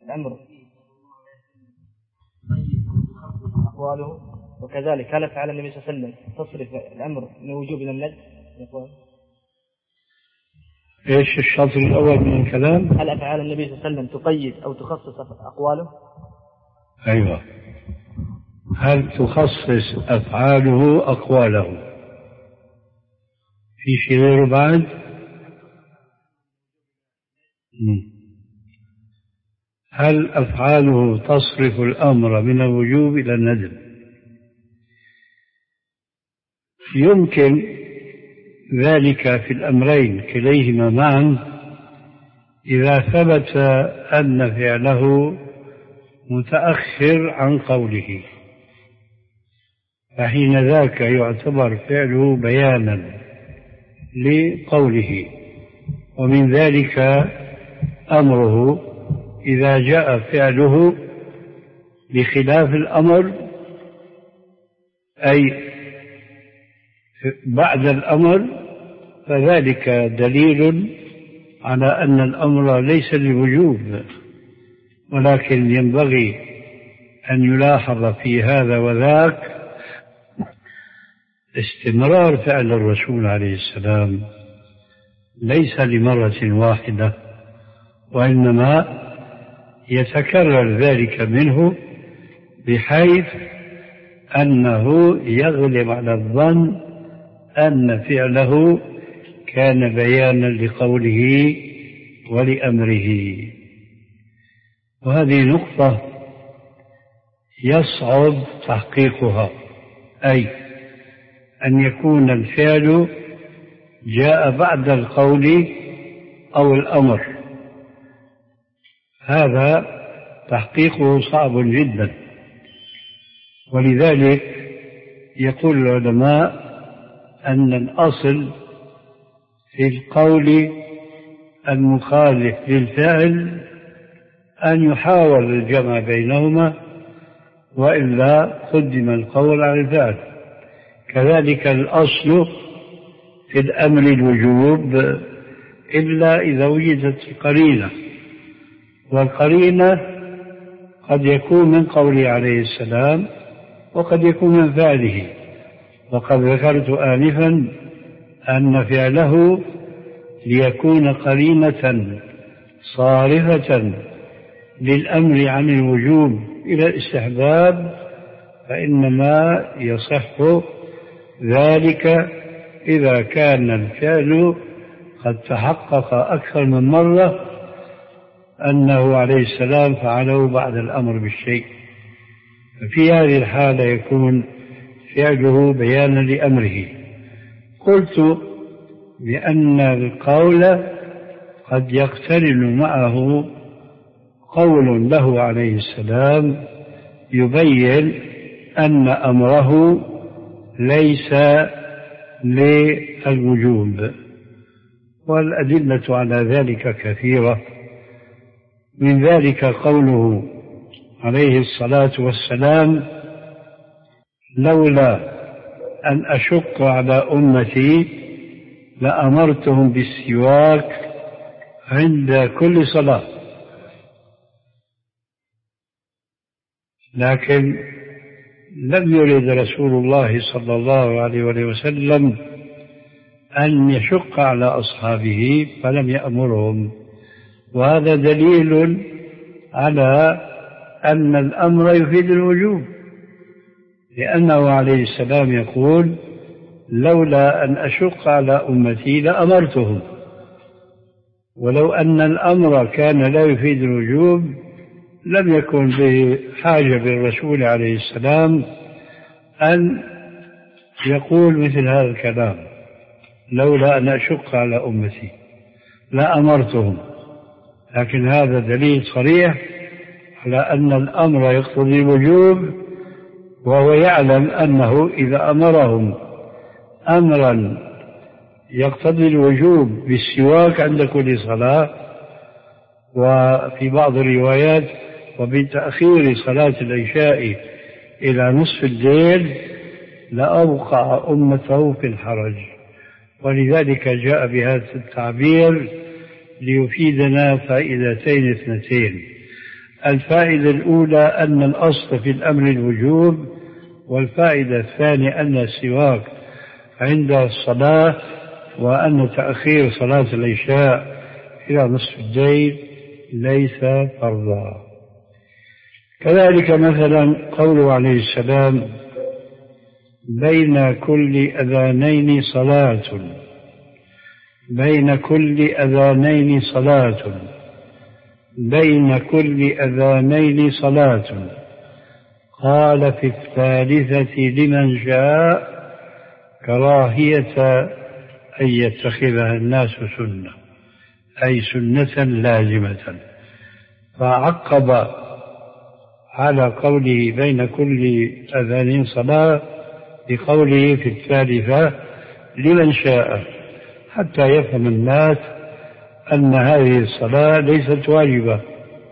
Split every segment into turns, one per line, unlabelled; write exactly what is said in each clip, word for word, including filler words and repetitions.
الأمر أقواله، وكذلك هل أفعال النبي صلى الله عليه وسلم تصرف الأمر من وجوب إلى الندب؟
إيش الشطر الأول من الكلام؟
هل أفعال النبي صلى الله عليه وسلم تقيد أو تخصص أقواله؟
أيوة. هل تخصص أفعاله أقواله؟ في شيء غيره بعد؟ هل أفعاله تصرف الأمر من الوجوب إلى الندب؟ يمكن ذلك في الأمرين كليهما معا إذا ثبت أن فعله متأخر عن قوله، فحين ذاك يعتبر فعله بيانا لقوله. ومن ذلك أمره إذا جاء فعله بخلاف الأمر، أي بعد الأمر، فذلك دليل على أن الأمر ليس للوجوب، ولكن ينبغي أن يلاحظ في هذا وذاك استمرار فعل الرسول عليه السلام ليس لمرة واحدة، وإنما يتكرر ذلك منه بحيث أنه يغلب على الظن أن فعله كان بيانا لقوله ولأمره. وهذه نقطة يصعب تحقيقها، أي أن يكون الفعل جاء بعد القول أو الأمر، هذا تحقيقه صعب جدا. ولذلك يقول العلماء أن الأصل في القول المخالف للفعل أن يحاول الجمع بينهما، وإلا قدم القول على الفعل. كذلك الأصل في الأمر الوجوب إلا إذا وجدت القرينة، والقرينة قد يكون من قوله عليه السلام وقد يكون من فعله. وقد ذكرت آنفا أن فعله ليكون قرينة صارفة للأمر عن الوجوب إلى الاستحباب، فإنما يصح ذلك إذا كان الفعل قد تحقق أكثر من مرة أنه عليه السلام فعله بعد الأمر بالشيء، ففي هذه الحالة يكون فعله بيانا لأمره. قلت بأن القول قد يقترن معه قول له عليه السلام يبين أن أمره ليس للوجوب، والأدلة على ذلك كثيرة. من ذلك قوله عليه الصلاة والسلام: لولا أن أشق على أمتي لأمرتهم بالسواك عند كل صلاة. لكن لم يرد رسول الله صلى الله عليه وسلم أن يشق على أصحابه فلم يأمرهم، وهذا دليل على أن الأمر يفيد الوجوب، لأنه عليه السلام يقول: لولا أن أشق على أمتي لأمرتهم. ولو أن الأمر كان لا يفيد الوجوب لم يكن بحاجة بالرسول عليه السلام أن يقول مثل هذا الكلام: لولا أن أشق على أمتي لأمرتهم. لكن هذا دليل صريح على أن الأمر يقتضي الوجوب، وهو يعلم أنه إذا أمرهم أمرا يقتضي الوجوب بالسواك عند كل صلاة، وفي بعض الروايات وبتأخير صلاة العشاء إلى نصف الليل، لأوقع أمته في الحرج. ولذلك جاء بهذا التعبير ليفيدنا فائدتين اثنتين: الفائدة الأولى أن الأصل في الأمر الوجوب، والفائدة الثانية أن السواك عند الصلاة، وأن تأخير صلاة العشاء إلى نصف الليل ليس فرضا. كذلك مثلا قوله عليه السلام: بين كل أذانين صلاة، بين كل أذانين صلاة، بين كل أذانين صلاة، قال في الثالثة لمن شاء كراهية أن يتخذها الناس سنة، أي سنة لازمة. فعقب على قوله بين كل أذان صلاة بقوله في الثالثة لمن شاء، حتى يفهم الناس أن هذه الصلاة ليست واجبة.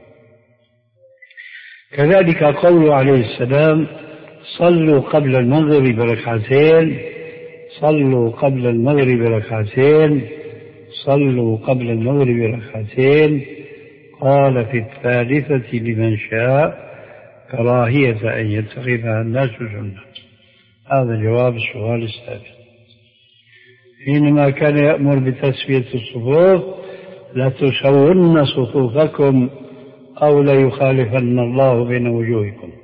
كذلك قوله عليه السلام: صلوا قبل المغرب ركعتين، صلوا قبل المغرب ركعتين، صلوا قبل المغرب ركعتين، قال في الثالثة لمن شاء كراهية أن يتخذها الناس سنة. هذا جواب السؤال السابق. حينما كان يأمر بتسوية الصفوف: لا تسون صفوفكم أو لا يخالفن الله بين وجوهكم.